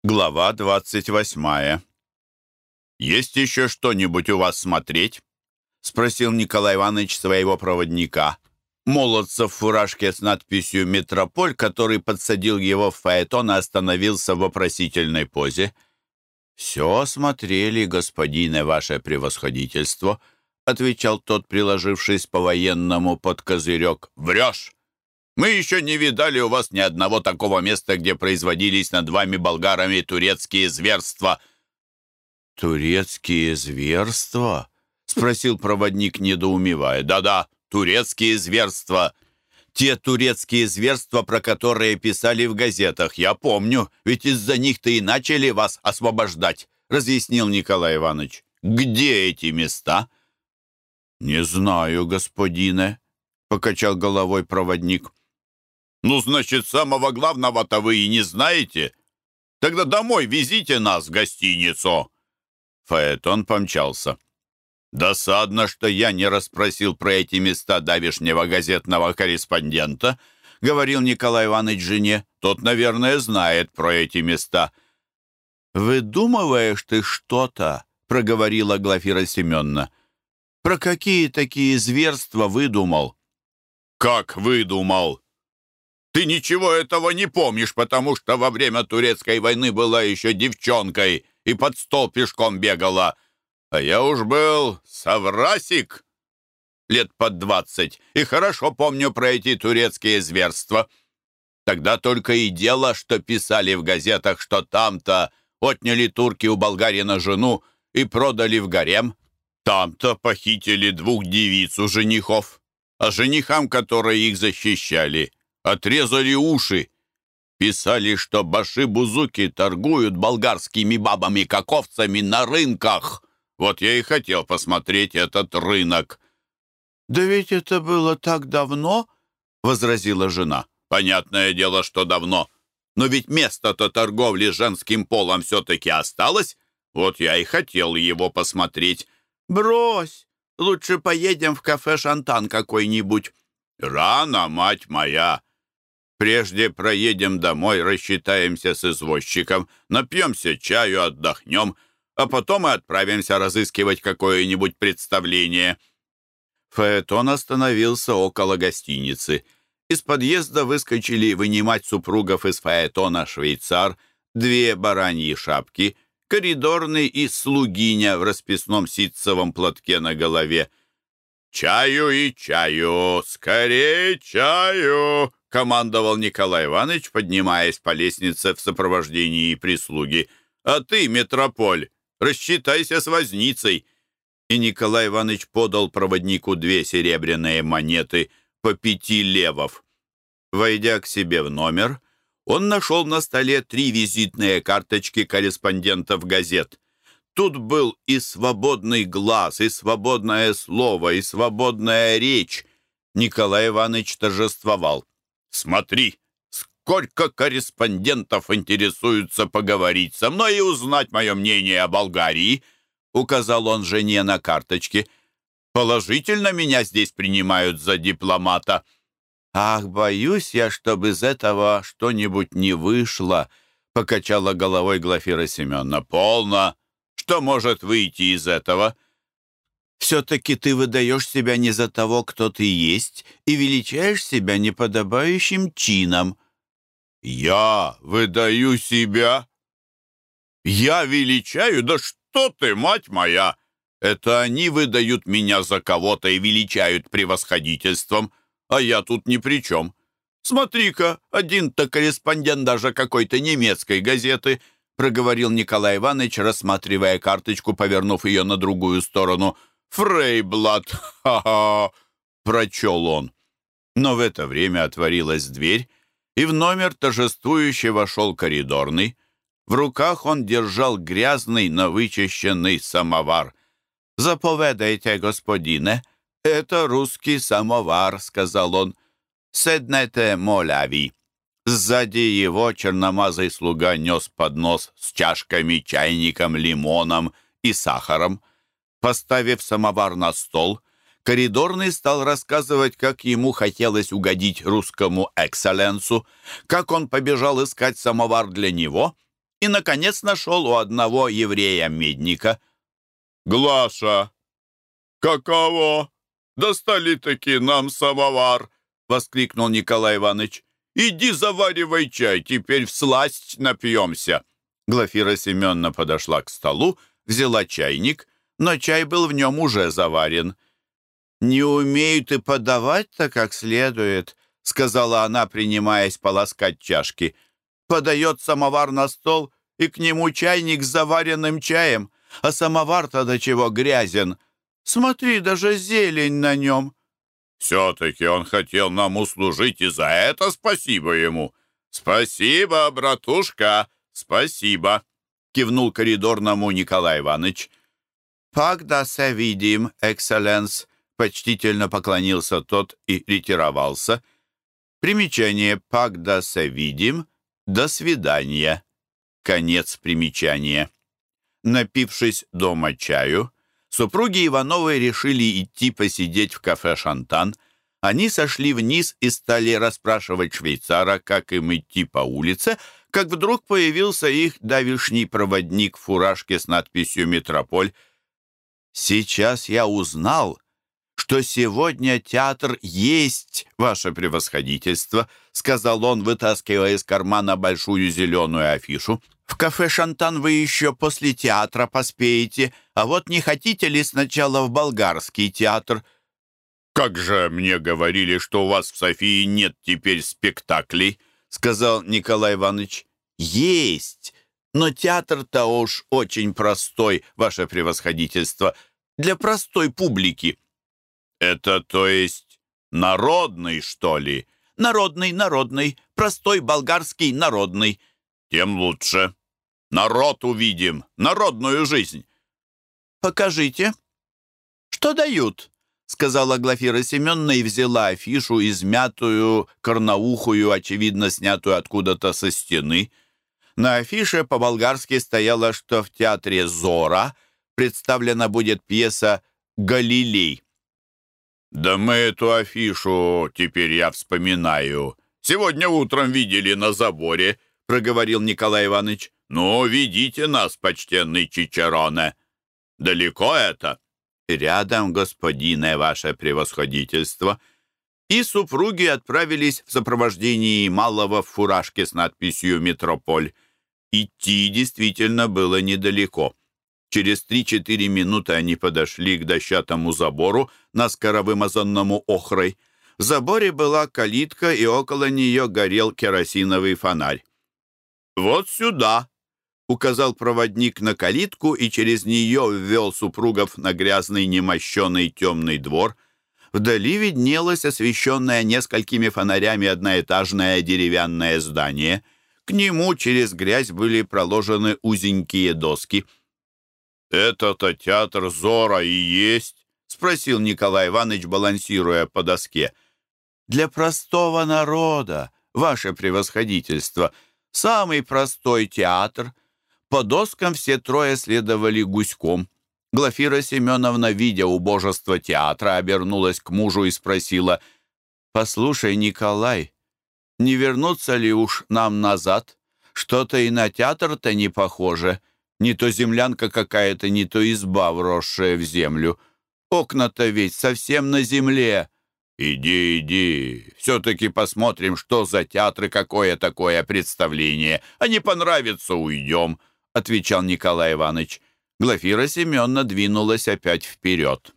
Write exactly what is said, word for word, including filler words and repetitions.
Глава двадцать восьмая. «Есть еще что-нибудь у вас смотреть?» — спросил Николай Иванович своего проводника, молодца в фуражке с надписью «Метрополь», который подсадил его в фаэтон и остановился в вопросительной позе. «Все смотрели, господине, ваше превосходительство», — отвечал тот, приложившись по-военному под козырек. «Врешь! Мы еще не видали у вас ни одного такого места, где производились над вами, болгарами, турецкие зверства». «Турецкие зверства?» — спросил проводник, недоумевая. «Да-да, турецкие зверства. Те турецкие зверства, про которые писали в газетах. Я помню, ведь из-за них-то и начали вас освобождать», — разъяснил Николай Иванович. «Где эти места?» «Не знаю, господине», — покачал головой проводник. «Ну, значит, самого главного-то вы и не знаете? Тогда домой везите нас в гостиницу». Фаэтон помчался. «Досадно, что я не расспросил про эти места давешнего газетного корреспондента», — говорил Николай Иванович жене. «Тот, наверное, знает про эти места». «Выдумываешь ты что-то», — проговорила Глафира Семеновна. «Про какие такие зверства выдумал?» «Как выдумал? Ты ничего этого не помнишь, потому что во время турецкой войны была еще девчонкой и под стол пешком бегала. А я уж был соврасик лет под двадцать и хорошо помню про эти турецкие зверства. Тогда только и дело, что писали в газетах, что там-то отняли турки у болгарина жену и продали в гарем. Там-то похитили двух девиц у женихов, а женихам, которые их защищали, отрезали уши. Писали, что баши-бузуки торгуют болгарскими бабами как овцами на рынках. Вот я и хотел посмотреть этот рынок». «Да ведь это было так давно», — возразила жена. «Понятное дело, что давно. Но ведь место-то торговли женским полом все-таки осталось. Вот я и хотел его посмотреть». «Брось, лучше поедем в кафе «Шантан» какой-нибудь». «Рано, мать моя. Прежде проедем домой, рассчитаемся с извозчиком, напьемся чаю, отдохнем, а потом и отправимся разыскивать какое-нибудь представление». Фаэтон остановился около гостиницы. Из подъезда выскочили вынимать супругов из фаэтона швейцар, две бараньи шапки, коридорный и слугиня в расписном ситцевом платке на голове. «Чаю и чаю! Скорее чаю!» — командовал Николай Иванович, поднимаясь по лестнице в сопровождении прислуги. «А ты, метрополь, рассчитайся с возницей!» И Николай Иванович подал проводнику две серебряные монеты по пяти левов. Войдя к себе в номер, он нашел на столе три визитные карточки корреспондентов газет. Тут был и свободный глаз, и свободное слово, и свободная речь. Николай Иванович торжествовал. «Смотри, сколько корреспондентов интересуются поговорить со мной и узнать мое мнение о Болгарии», — указал он жене на карточке. «Положительно меня здесь принимают за дипломата». «Ах, боюсь я, чтобы из этого что-нибудь не вышло», — покачала головой Глафира Семеновна. «Полно! Что может выйти из этого?» «Все-таки ты выдаешь себя не за того, кто ты есть, и величаешь себя неподобающим чином». «Я выдаю себя? Я величаю? Да что ты, мать моя! Это они выдают меня за кого-то и величают превосходительством, а я тут ни при чем. Смотри-ка, один-то корреспондент даже какой-то немецкой газеты», проговорил Николай Иванович, рассматривая карточку, повернув ее на другую сторону. «Фрейблат, ха-ха!» — прочел он. Но в это время отворилась дверь, и в номер торжествующе вошел коридорный. В руках он держал грязный, но вычищенный самовар. «Заповедайте, господине, это русский самовар», — сказал он. «Седнете, моляви». Сзади его черномазый слуга нес поднос с чашками, чайником, лимоном и сахаром. Поставив самовар на стол, коридорный стал рассказывать, как ему хотелось угодить русскому экселленсу, как он побежал искать самовар для него, и, наконец, нашел у одного еврея-медника. «Глаша, каково? Достали-таки нам самовар!» — воскликнул Николай Иванович. «Иди заваривай чай, теперь всласть напьемся». Глафира Семеновна подошла к столу, взяла чайник, но чай был в нем уже заварен. «Не умею ты подавать-то как следует», — сказала она, принимаясь полоскать чашки. «Подает самовар на стол, и к нему чайник с заваренным чаем, а самовар-то до чего грязен. Смотри, даже зелень на нем». «Все-таки он хотел нам услужить, и за это спасибо ему». «Спасибо, братушка, спасибо», — кивнул коридорному Николай Иванович. «Пагда се видим, экселленс», — почтительно поклонился тот и ретировался. Примечание «Пагда се видим», «До свидания». Конец примечания. Напившись дома чаю, супруги Ивановы решили идти посидеть в кафе «Шантан». Они сошли вниз и стали расспрашивать швейцара, как им идти по улице, как вдруг появился их давишний проводник в фуражке с надписью «Метрополь». «Сейчас я узнал, что сегодня театр есть, ваше превосходительство», сказал он, вытаскивая из кармана большую зеленую афишу. «В кафе «Шантан» вы еще после театра поспеете, а вот не хотите ли сначала в болгарский театр?» «Как же мне говорили, что у вас в Софии нет теперь спектаклей», сказал Николай Иванович. «Есть, но театр-то уж очень простой, ваше превосходительство, для простой публики». «Это, то есть, народный, что ли?» «Народный, народный, простой болгарский народный». «Тем лучше. Народ увидим, народную жизнь». «Покажите». «Что дают?» — сказала Глафира Семеновна и взяла афишу, измятую, корноухую, очевидно, снятую откуда-то со стены. На афише по-болгарски стояло, что в театре «Зора» представлена будет пьеса «Галилей». «Да мы эту афишу, теперь я вспоминаю, сегодня утром видели на заборе», — проговорил Николай Иванович. «Ну, ведите нас, почтенный Чичероне. Далеко это?» «Рядом, господине, ваше превосходительство». И супруги отправились в сопровождении малого в фуражке с надписью «Метрополь». Идти действительно было недалеко. Через три-четыре минуты они подошли к дощатому забору, наскоро вымазанному охрой. В заборе была калитка, и около нее горел керосиновый фонарь. «Вот сюда», — указал проводник на калитку и через нее ввел супругов на грязный немощеный темный двор. Вдали виднелось освещенное несколькими фонарями одноэтажное деревянное здание. К нему через грязь были проложены узенькие доски. «Это-то театр «Зора» и есть?» — спросил Николай Иванович, балансируя по доске. «Для простого народа, ваше превосходительство, самый простой театр». По доскам все трое следовали гуськом. Глафира Семеновна, видя убожество театра, обернулась к мужу и спросила: «Послушай, Николай, не вернуться ли уж нам назад? Что-то и на театр-то не похоже. Не то землянка какая-то, не то изба, вросшая в землю. Окна-то ведь совсем на земле». «Иди, иди, все-таки посмотрим, что за театр и какое такое представление. А не понравится — уйдем», — отвечал Николай Иванович. Глафира Семеновна двинулась опять вперед.